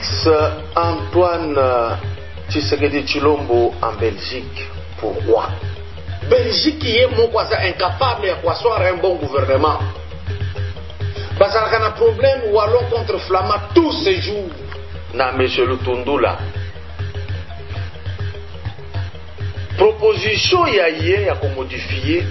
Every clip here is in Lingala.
Félix Antoine Tshisekedi Tshilombo en Belgique. Pourquoi? Belgique qui est mon voisin incapable d'asseoir un bon gouvernement. Parce qu'il y a un problème où allons contre Flamand tous ces jours. Na monsieur Lutundula. Proposition y a modifier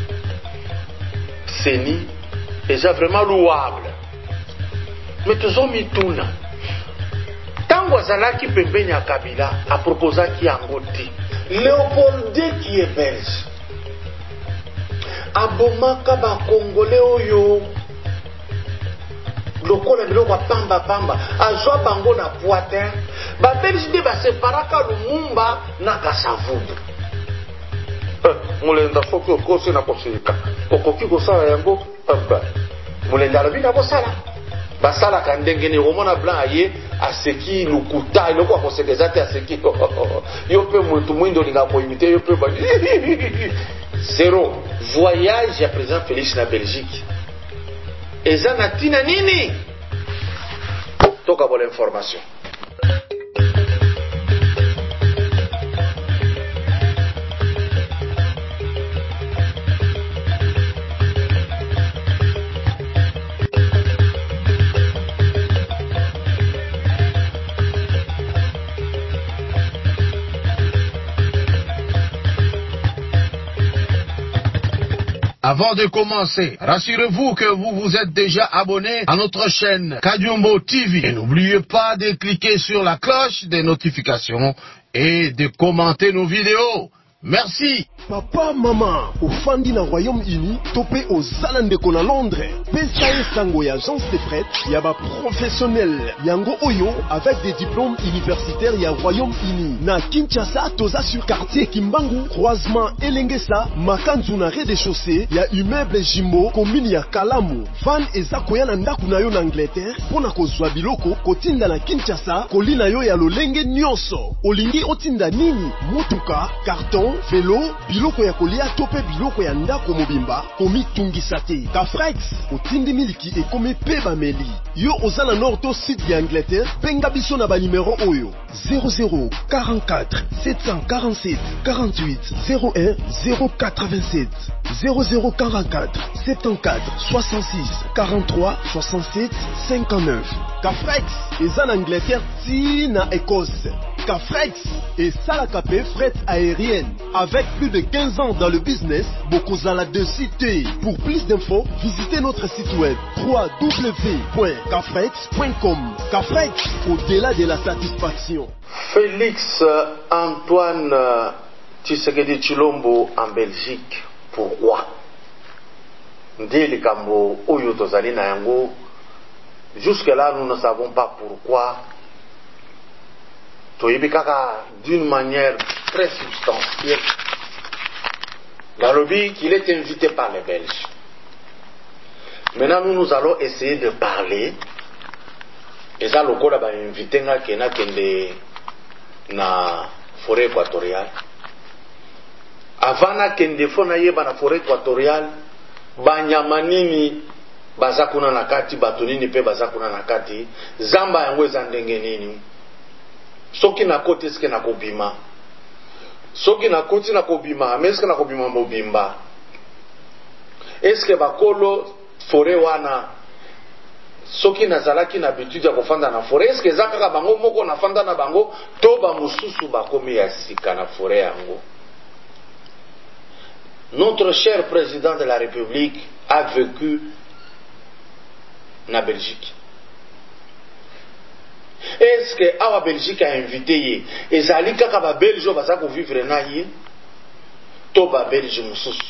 CENI est vraiment louable. Mais tous ont mis tout là. Tant que qui pembeni à Kabila a proposé qui a ngoti. Léopold II qui est belge. Abomaka ba Congolais oyo. Lokola biloko pamba azwa bango na poitin. Ba belge de ba separaka Lumumba na Kasavubu. Mulenda foki okose na kosika. Okoki kosala yango pamba. Mulenda la bina kosala. Basala kandenge ni romona blanc aye aseki lukuta iloko akosekeza te aseki yo pe mutu mwindo linga ko imiter yo pe ba zéro voyage ya président Félix na Belgique eza na tina nini toka bola information. Avant de commencer, rassurez-vous que vous vous êtes déjà abonné à notre chaîne Kadiombo TV. Et n'oubliez pas de cliquer sur la cloche des notifications et de commenter nos vidéos. Merci. Papa, maman, au Fandi na Royaume-Uni, topé aux Zalandeko na Londres. PSAE Sango ya agence de fret, yaba professionnel. Yango Oyo, avec des diplômes universitaires ya Royaume-Uni. Na Kinshasa, toza sur quartier Kimbangu, croisement Elengesa, Makanzu na rez-de-chaussée, ya immeuble Jimbo, commune ya Kalamu. Van eza koya na ndaku na yo na Angleterre, pona kozwa biloko, kotinda na Kinshasa, kolina yo ya lolenge nyonso. Olingi otinda nini? Motuka, carton, vélo, biloko ya kolia tope biloko ya ndako mobimba komi tungisa te. Kafrex otindi miliki ekomi pe bameli. Yo oza na nord to sud ya Angleterre, benga biso na ba numero oyo 00 44 747 48 01 087 0044 74 66 43 67 59. Kafrex eza na Angleterre ti na Écosse. Kafrex et Salakape fret aérienne. Avec plus de 15 ans dans le business, Bokozala de cité. Pour plus d'infos, visitez notre site web www.kafrex.com. Kafrex, au-delà de la satisfaction. Félix Antoine Tshisekedi Tshilombo en Belgique. Pourquoi? Ndeli kambo oyo tozali na yango. Jusque-là, nous ne savons pas pourquoi. D'une manière très substantielle, Galobi qu'il est invité par les Belges. Maintenant, nous allons essayer de parler. Et ça, le code a invité na forêt équatoriale. Avant na kende fona yeba na forêt équatoriale, banyamanini bazakuna nakati, batonini pe bazakuna nakati, zamba yango ezandenge nini. Soki na kote eske na kobima. Soki na koti na kobima, mais eske na kobima mobimba. Eske bakolo forêt wana soki nazalaki na habitude ya kofanda na forêt, eske ezakaka bango moko na fanda na bango to ba mususu bakomi ya sika na forêt yango. Notre cher président de la République a vécu na Belgique. Est-ce que la Belgique a invité et ezali kaka ba Belge baza ko vivre na ye to ba Belge mususu?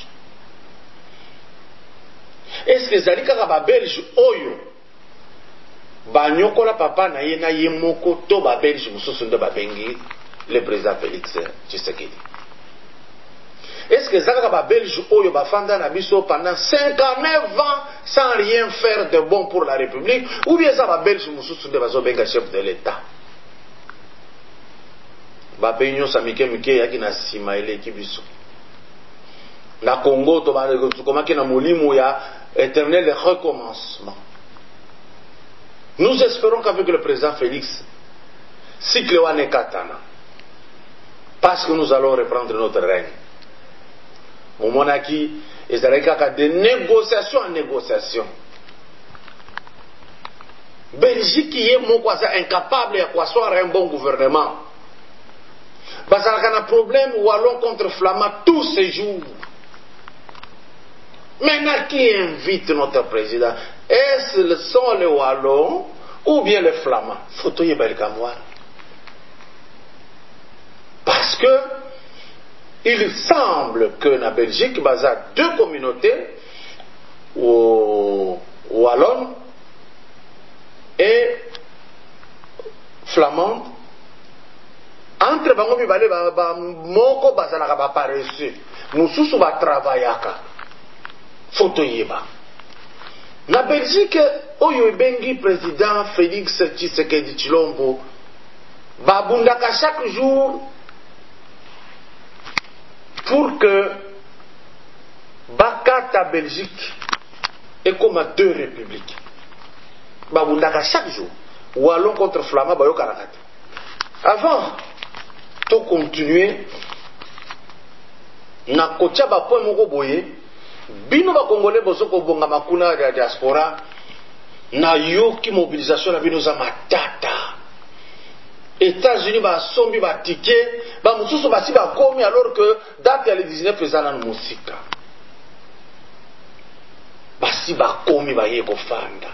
Est-ce que ezali kaka ba Belge oyo banyokola papa na ye moko to ba Belge mususu ndo ba bengi le président Félix Tshisekedi? Est-ce que ezali kaka ba Belge oyo bafanda na biso pendant 59 ans sans rien faire de bon pour la République, ou bien ça va Belge mususu de bazo benga chef de l'État? Ba peño samike mike yaki na sima ile kibiso. Na Congo to ba komaki na molimo ya éternel recommencement. Nous espérons qu'avec le président Félix, cycle wane katana parce que nous allons reprendre notre règne. Momonaki ezalaki kaka de négociation en négociation. Belgique est moko aza incapable ya kwaswar un bon gouvernement. Bazalaka na problème wallon contre flamand tous ces jours. Maintenant qui invite notre président? Est-ce sont les wallons ou bien les flamands? Faut y voir. Parce que il semble que na Belgique il y a deux communautés wallonne et flamande. Entre bango mibale ba moko bazalaka ba paresseux mususu ba travaillaka. Faut yeba. Na Belgique oyo ebengi président Félix Tshisekedi Tshilombo babundaka chaque jour pour que bakata Belgique est comme à deux républiques. Babundaka chaque jour. Wallon contre flamand bayo karakata. Avant to continuer na kotia ba point moko boye bino ba congolais bozoko bonga makuna ya diaspora na yoki mobilisation na bino za matata. États-Unis ba sombi ba ticket ba mususu ba si ba komi alors que date ya le 19 ezana na musika. Ba si ba komi ba yeko fanda.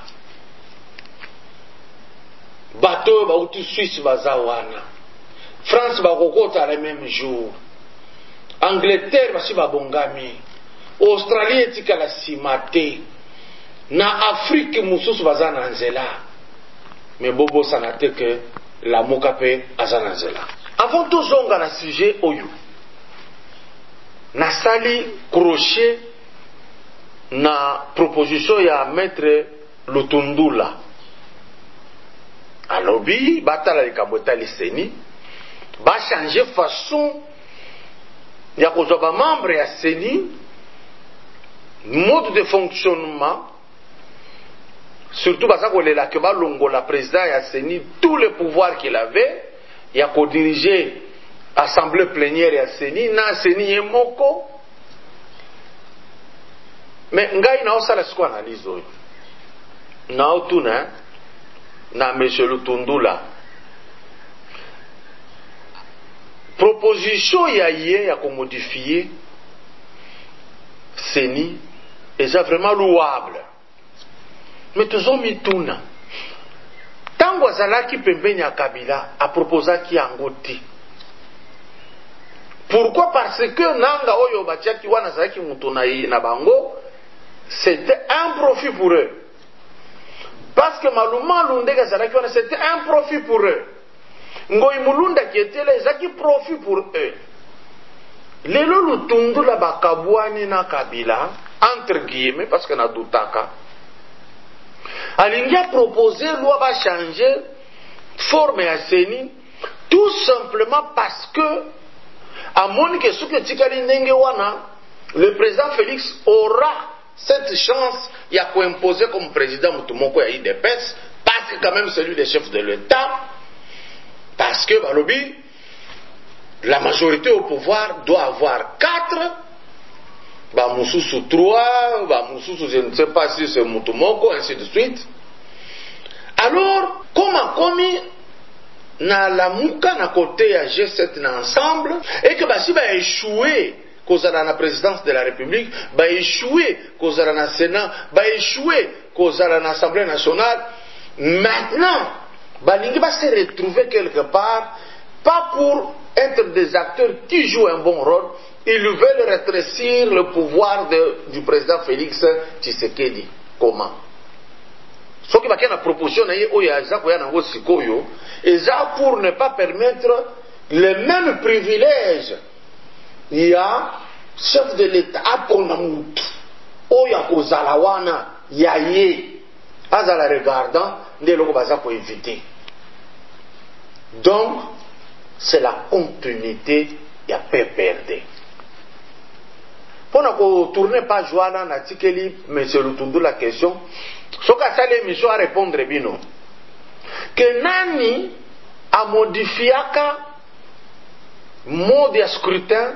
Bateau ba uti Suisse baza wana. France ba kokota le même jour. Angleterre ba si ba bongami. Australie etika la simate. Na Afrique mususu baza na nzela. Mais bobo sanate que la mokape azana nzela. Avant tout zonga na sujet oyo. Na sali crochet na proposition ya maître Lutundula. Alobi batala likambo etali seni ba changer façon ya kozwa ba membre ya seni, mode de fonctionnement, surtout baza kolela ke balongola président ya seni tous les pouvoirs qu'il avait ya ko diriger assemblée plénière ya seni na seni yemoko. Mais ngai na osala siko analyse oyo na otuna na monsieur Lutundula proposition ya ye ya modifier seni est vraiment louable, mais tozo mituna tango azalaki pembeni ya Kabila a proposaki yango te. Pourquoi? Parce que nanga oyo batiaki wana zalaki mutu na bango, c'était un profit pour eux. Parce que Maluma Lundega Zalaki, c'était un profit pour eux. Ngoy Mulunda qui était là, c'est un profit pour eux. Lelo Lutundu la bakabwani na Kabila, entre guillemets, parce que na doutaka. Alingi a proposé, loi va changer, forme à Seni, tout simplement parce que, à mon que ce que Tikali Nengewana, le président Félix aura cette chance, il y a quoi imposer comme président Moutoumoko et IDPS, parce que quand même celui des chefs de l'État, parce que Balobi, la majorité au pouvoir doit avoir 4, Bamoussou 3, Bamoussou je ne sais pas si c'est Moutoumoko, ainsi de suite. Alors, comment commis na la mouka na côté à G7 na ensemble, et que si va échouer, kozala na présidence de la République, va échouer kozala na Sénat, va échouer kozala na Assemblée nationale. Maintenant, balingi va se retrouver quelque part, pas pour être des acteurs qui jouent un bon rôle, ils veulent rétrécir le pouvoir du président Félix Tshisekedi. Comment? Ce qui va être la proposition pour ne pas permettre les mêmes privilèges. Il y a chef de l'État Akonamut, Oya Kozalawana, Yaye, Azala regardant, des locaux pour éviter. Donc, c'est la continuité, il y a PPRD. Pour ne tourner pas Joana, Natikeli, M. Lutundu la question, ce qu'a ça l'émission à répondre, bino. Que Nani amodifiaka mode ya scrutin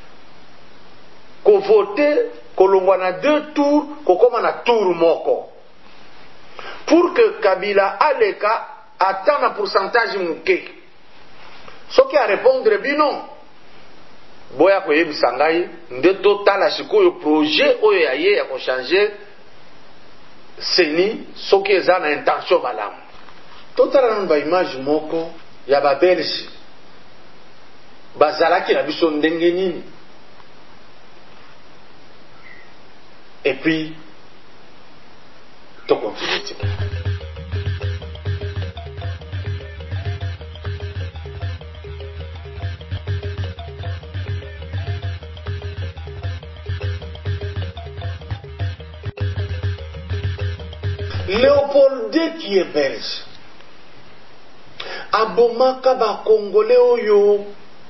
kovote kolongwa na 2 tours kokoma na tour moko pour que Kabila aleka ata na pourcentage muke. Soki a répondre bino boya koyebisa ngai nde totala sikoyo projet oyo ya ye ya kochange seni soki eza na intention malamu. Totala nanu baimage moko ya babelge bazalaki na biso ndenge nini. Et puis to continue. Léopold II qui est belge abomaka ba congolais oyo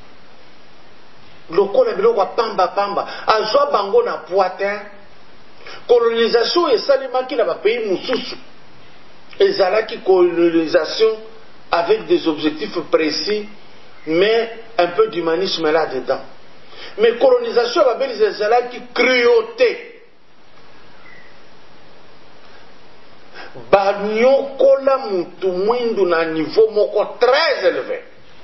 lokola biloko pamba pamba azwa bango na poitin. Colonisation esalemaki na ba pays mususu ezalaki colonisation avec des objectifs précis mais un peu d'humanisme là dedans. Mais colonisation ba belge ezalaki cruauté. Banyokola mutu mwindu na niveau moko très élevé.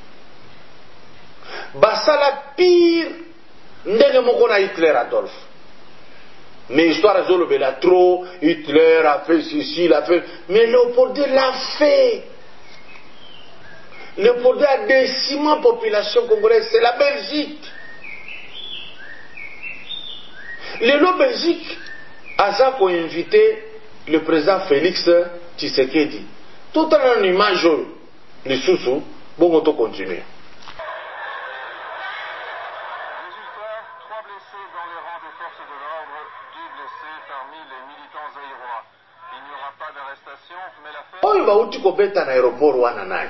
Basala pire ndenge moko na Hitler Adolphe. Mais histoire azolobela trop, Hitler a fait ceci, il a fait. Mais Léopold l'a fait. Léopold a décimé la population congolaise, c'est la Belgique. Le Belgique a invité le président Félix Tshisekedi. Tout en image, les sous-sous, bon, on continue. Oyo bauti kobeta na aéroport wana nani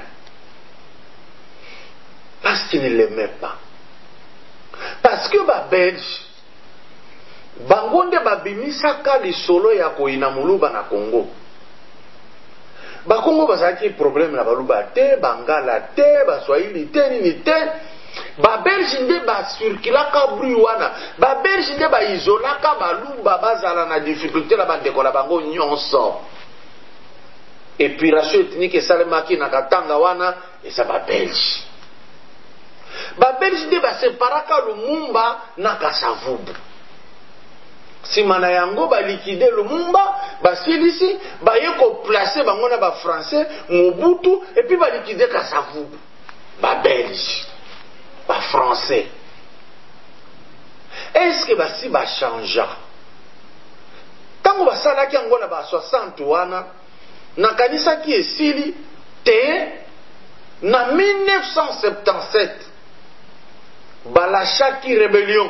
parce qu'il ne l'aimait pas, parce que ba belge bangonde babimisaka lisolo ya koina muluba na Congo. Ba Congo bazaki problème na baluba te, bangala te, ba swahili te, nini te. Ba belge nde ba circulaka bruit wana, ba belge nde ba isolaka baluba bazala na difficulté la bandeko la bango nyonso. Épuration ethnique esalemaki na katanga wana eza ba belge. Ba belge nde ba separaka Lumumba na Kasavubu. Sima na yango ba liquider Lumumba, ba silisi, ba yeko placer bango na ba français, Mobutu, et puis ba liquider Kasavubu. Ba belge, ba français. Est-ce que ba si ba changea? Tango ba salaki yango na ba 60 wana, na kanisa ki esili te na 1977 balachaki rébellion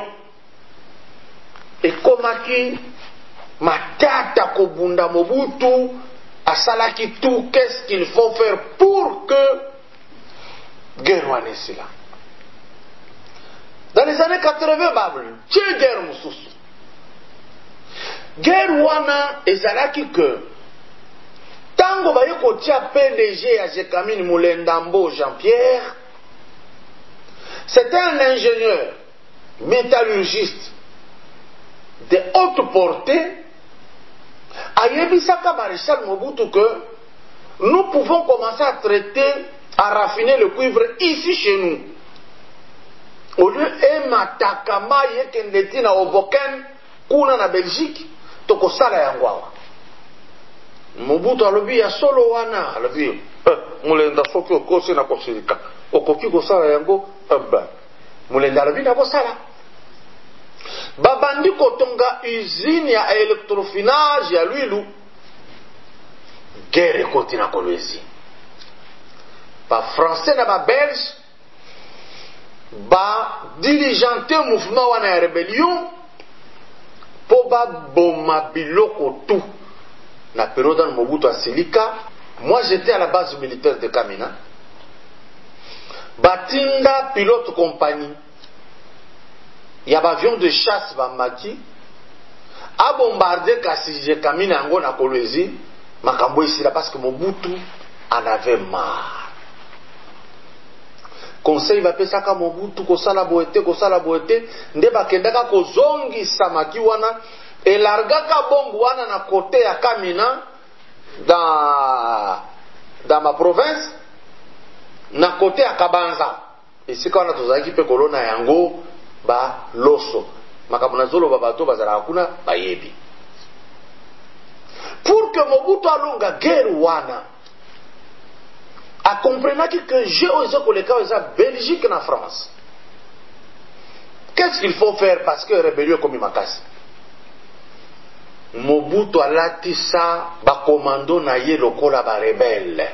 ekomaki matata kobunda Mobutu asalaki tout qu'est-ce qu'il faut faire pour que guerre wana esila. Dans les années 80 babul tie guerre mususu guerre wana ezalaki que tango baye kotia PDG ya Jekamine Mulendambo Jean-Pierre, c'était un ingénieur métallurgiste de haute portée. Ayebisaka Maréchal Mobutu que nous pouvons commencer à traiter, à raffiner le cuivre ici chez nous. Au lieu ematakama yekendeti na Oboken kuna na Belgique tokosala yangwawa. Mobutu alobi ya solo wana alobi mulenda soki okosi na kosirika okoki kosala yango mulenda alobi na kosala babandi kotonga usine ya électrofinage ya Lwilu guerre ekoti na Kolwezi ba français na ba belge ba dirigeante mouvement wana ya rébellion po ba boma biloko tout. La période dans Mobutu Asilika, moi j'étais à la base militaire de Kamina. Batinda pilote compagnie. Il y a un avion de chasse Bamaki. A bombardé Kasije Kamina Ango na Kolwezi. Makambo ici là parce que Mobutu en avait marre. conseil bapesaka Mobutu kosala boete nde bakendaka kozongisa maki wana elargaka bombu wana na kote ya Kamina dans ma province na kote ya Kabanza esika wana tozalaki pe kolona yango ba loso makambo nazoloba bato bazalaka kuna bayebi pour que Mobutu alonga guerre wana a comprenaki que j'ai osé koleka oza Belgique na France. Qu'est-ce qu'il faut faire parce que rébellion comme makasi? Mobutu alati sa ba commando na ye lokola ba rebelle.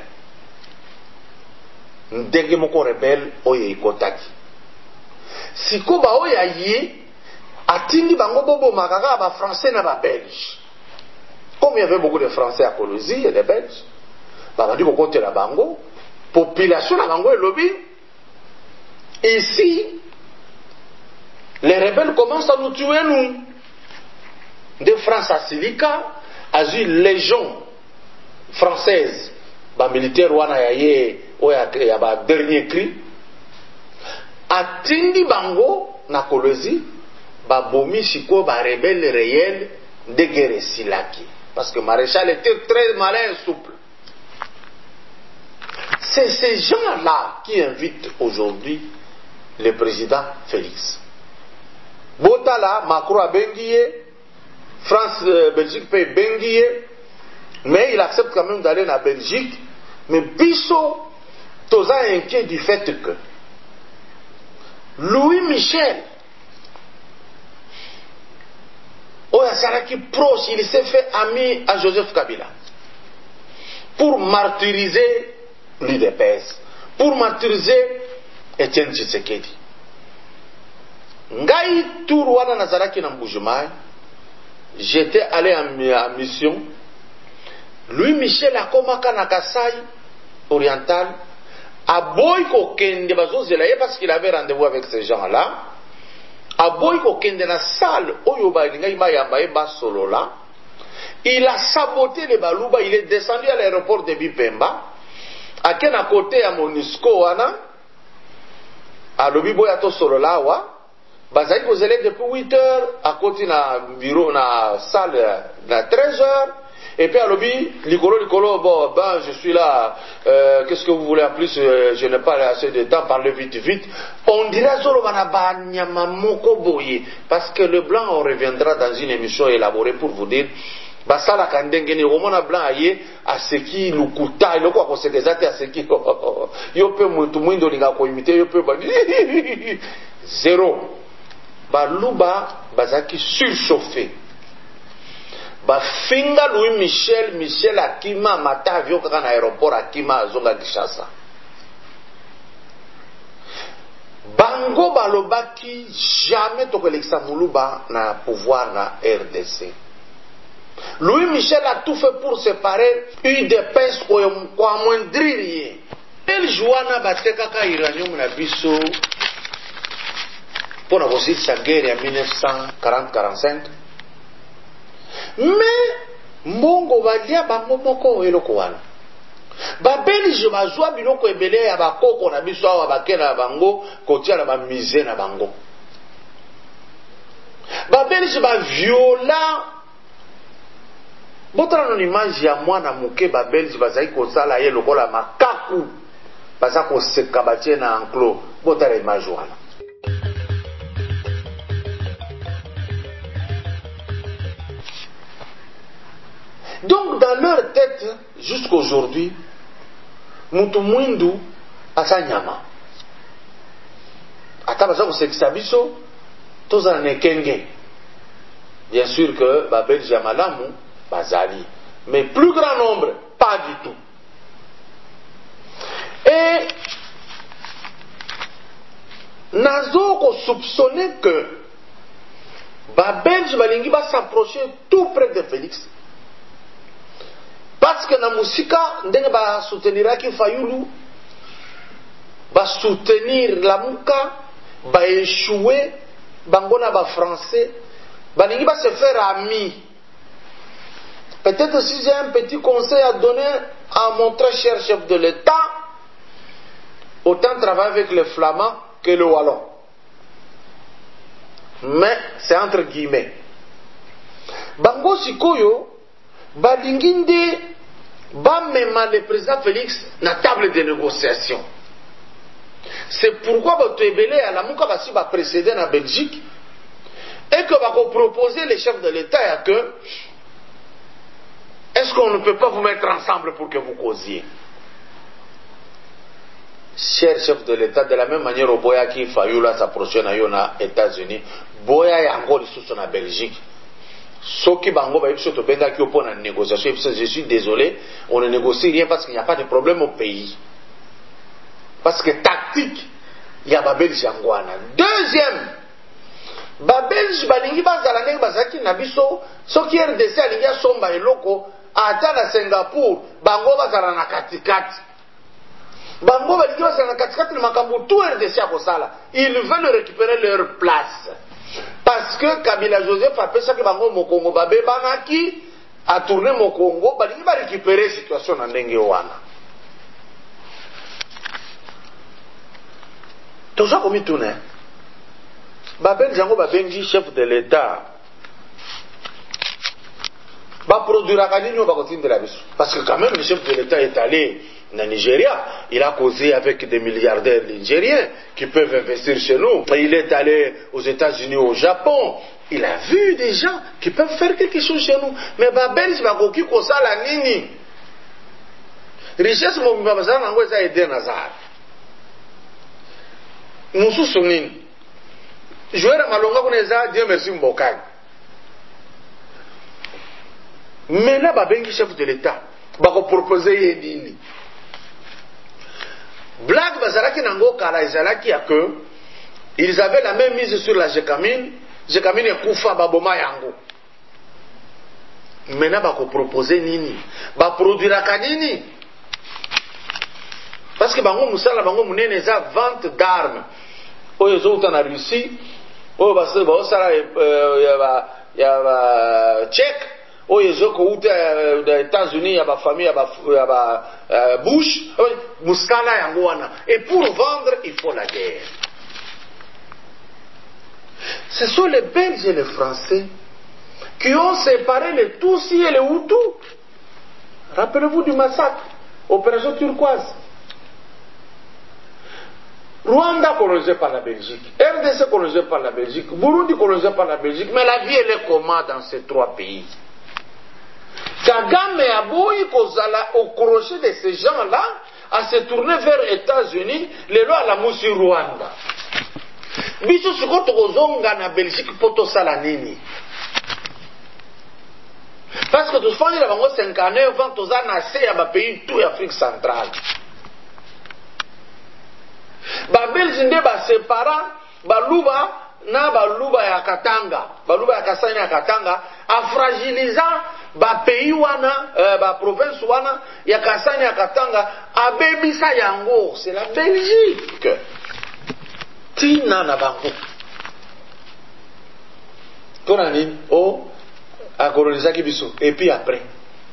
Ndenge moko rebelle oyo ikotaki. Siko ba oyo ye atindi bango bobo makaka ba français na ba belge. Comme il y avait beaucoup de français à Colosie et des belges, ba bandi ko kotela bango population na bango elobi ici les rebelles commencent à nous tuer nous de France à Silika azu légion française ba militaire wana yaye oya ba dernier cri atindi bango na Colosie ba bomi siko ba rebelle réel de guerre silaki parce que Maréchal était très malin et souple. C'est ces gens-là qui invitent aujourd'hui le président Félix. Botala, Macron a benguié, France, Belgique peut benguié, mais il accepte quand même d'aller en Belgique. Mais Bissot, toza inquiet du fait que Louis Michel, Oyasaraki proche, il s'est fait ami à Joseph Kabila pour martyriser l'UDPS, pour martyriser Etienne Tshisekedi. Ngai tour wana nazaraki na Mbujimai, j'étais allé en mission. Louis Michel a komaka na Kasai oriental, a boy ko kende bazozela ye parce qu'il avait rendez-vous avec ces gens-là. A boy ko kende na salle oyo ba ngai ba yamba e ba solola. Il a saboté les baluba, il est descendu à l'aéroport de Bipemba. Aken à côté à Monusco wana à lobi boya to solo lawa bazali ko zele depuis 8h à côté na bureau na salle na 13h et puis à lobi likolo bon ben je suis là qu'est-ce que vous voulez en plus je n'ai pas assez de temps parlez vite on dirait solo bana banyama moko boye parce que le blanc on reviendra dans une émission élaborée pour vous dire basala kandengeni romona blanc aye aseki lukuta iloko akosekeza te aseki yo pe mutu mwindo linga ko imiter yo pe ba zéro baluba bazaki surchauffé ba finga Louis Michel akima mata avion kaka na aéroport akima azonga Kinshasa bango balobaki jamais tokolekisa muluba na pouvoir na RDC. Louis Michel a tout fait pour séparer UDPS pour amoindrir. El Jouana batekaka iranium na biso pour la sa guerre en 1940-45. Mais mbongo balia bango moko eloko wana. Ba Belge bazwa biloko ebele ya bakoko na biso awa bakena bango kotia na ba misé na bango. Ba Belge ba viola botala non image ya mwana muke ba Belge bazai kosala ye lokola makaku baza koseka batie na enclos botala image wana. Donc dans leur tête jusqu'aujourd'hui mutu mwindu asanyama ata baza kosekisa biso tozala nekenge. Bien sûr que ba Belge ya malamu bazali, mais plus grand nombre, pas du tout. Et nazo ko soupçonner que ba Belge balingi ba s'approcher tout près de Félix, parce que na musika ndenge ba souteniraki Fayulu, ba soutenir Lamuka, ba échouer bangona ba français, balingi ba se faire amis. Peut-être si j'ai un petit conseil à donner à mon très cher chef de l'État, autant travailler avec les Flamands que le Wallon. Mais c'est entre guillemets. Bango sikoyo balinginde bamema le président Félix na table de négociation. C'est pourquoi votre ebele à la muka basi ba précédé na Belgique et que va proposer les chefs de l'État que est-ce qu'on ne peut pas vous mettre ensemble pour que vous causiez? Cher chef de l'État, de la même manière au Boya qui Fayoula s'approche na yona États-Unis, Boya yango lisusu na Belgique. Soki bango ba yipso to benga ki opona négociation, je suis désolé, on ne négocie rien parce qu'il n'y a pas de problème au pays. Parce que tactique, il y a Babelge yangwana. Deuxième, Babelge balingi bazala ndenge bazaki na biso, soki RDC alingi asomba eloko ata na Singapour, bango bazala na katikati. Bango balingi bazala na katikati na makambo tout RDC akosala. Ils veulent récupérer leur place. Parce que Kabila Joseph a pensé que bango mokongo babe banaki a tourné mokongo, balingi ba récupérer situation na ndenge wana. Tout ça comme tout né. Babel Jango Babenji, chef de l'État, va produire à Kanino de la vie. Parce que quand même le chef de l'État est allé en Nigeria, il a causé avec des milliardaires nigériens qui peuvent investir chez nous. Il est allé aux États-Unis, au Japon. Il a vu des gens qui peuvent faire quelque chose chez nous. Mais Babel, je vais dire que ça la nini. Richesse, mon bazar, n'envoie ça aider Nazar. Nous souvenons. Joueur Malonga Boneza, Dieu merci Mbokag. Maintenant, Babengi chef de l'État, va proposer Yedini. Blague Bazaraki Nango Kala Izalaki a que ils avaient la même mise sur la Jekamine. Jekamine est Koufa Baboma Yango. Maintenant, va proposer Nini. Va produire Kanini. Parce que Bango Moussala, Bango Mounene, ça vente d'armes. Oyo zouta na Russie. Oyo basi baosala ya Tchèque. Oyo zoko uta des États-Unis ya ba famille ya ba Bush. Mouskala yango wana. Et pour vendre, il faut la guerre. Ce sont les Belges et les Français qui ont séparé les Tutsis et les Hutus. Rappelez-vous du massacre, opération turquoise. Rwanda colonisé par la Belgique, RDC colonisé par la Belgique, Burundi colonisé par la Belgique, mais la vie elle est comment dans ces trois pays? Kagame a boyi kozala au crochet de ces gens-là à se tourner vers les États-Unis, les lois à la moussi Rwanda. Biso sikoto kozonga na Belgique poto sala nini? Parce que tout le monde a 59 ans, tous a nassé à pays tout Afrique centrale. Babelzi nde basepara baluba na baluba ya Katanga, baluba ya Kasai ya Katanga, a fragilisant ba pays wana, ba province wana ya Kasai ya Katanga, abebisa yango, c'est la Belgique. Tina na bango. Pona nini? Oh, a colonisaki biso. Et puis après.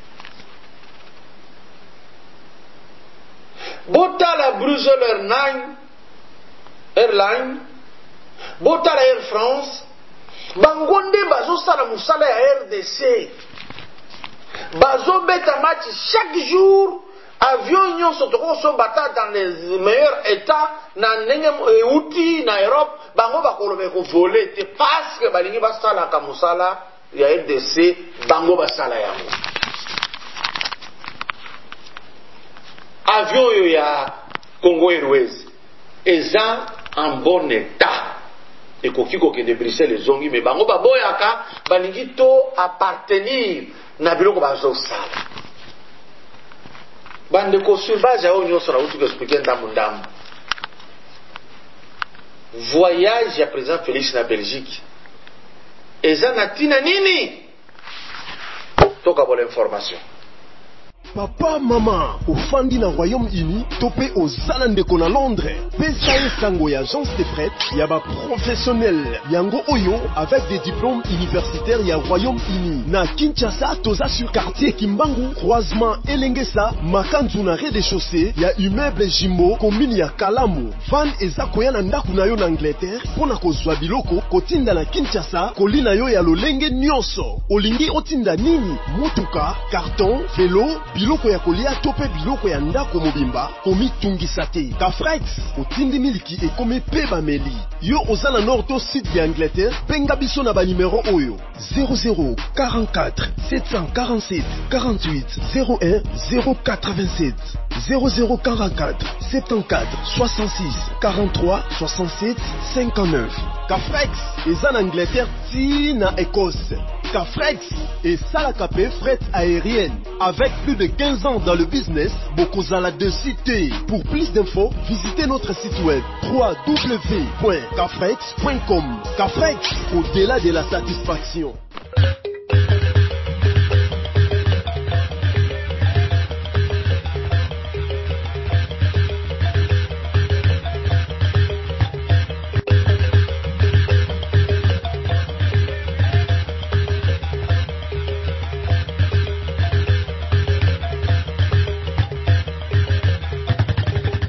Botala Bruxelles Airline, Botala Air France, Bangonde Bazo Sala Moussala RDC, Bazo Beta match chaque jour, avion nyon sotoko so bata dans les meilleurs états, na nengem outils na Europe, Bango Bakolobe ko voler, te parce que Balingi Basala Kamusala, ya RDC, Bango Basala yango. Avion yo ya Congo Airways, eza en bon état. Et kokiko ke de Bruxelles les zongi, mais bango baboyaka, balingi to appartenir na biloko bazo sala. Bande ko sur base ya onyo sora utu ke expliquer ndamundam. Voyage ya président Félix na Belgique. Eza na tina nini? Toka bol information. Papa, mama, ofandi na Royaume-Uni, topé aux Alandeko na Londres. Pesa esango ya agence de fret, ya ba professionnel. Yango oyo, avec des diplômes universitaires ya Royaume-Uni. Na Kinshasa, toza sur quartier Kimbangu, croisement Elengesa, makanzu na rez-de-chaussée, ya immeuble Jimbo, commune ya Kalamu. Van eza koya na ndaku na yo na Angleterre, pona kozwa biloko, kotinda na Kinshasa, kolina yo ya lolenge nyonso. Olingi otinda nini? Motuka, carton, vélo, biloko ya kolia tope biloko ya ndako mobimba, komi tungisa te. Kafrex, otindi miliki ekomi peba meli. Yo ozala nord to sud de Angleterre, benga biso na ba numero oyo. 00 44 747 48 01 087 0044 74 66 43 67 59. Cafrex est en Angleterre ti na Écosse. Cafrex est Salakapé fret aérienne. Avec plus de 15 ans dans le business, Bokozala de cité. Pour plus d'infos, visitez notre site web www.cafrex.com. Cafrex, au-delà de la satisfaction.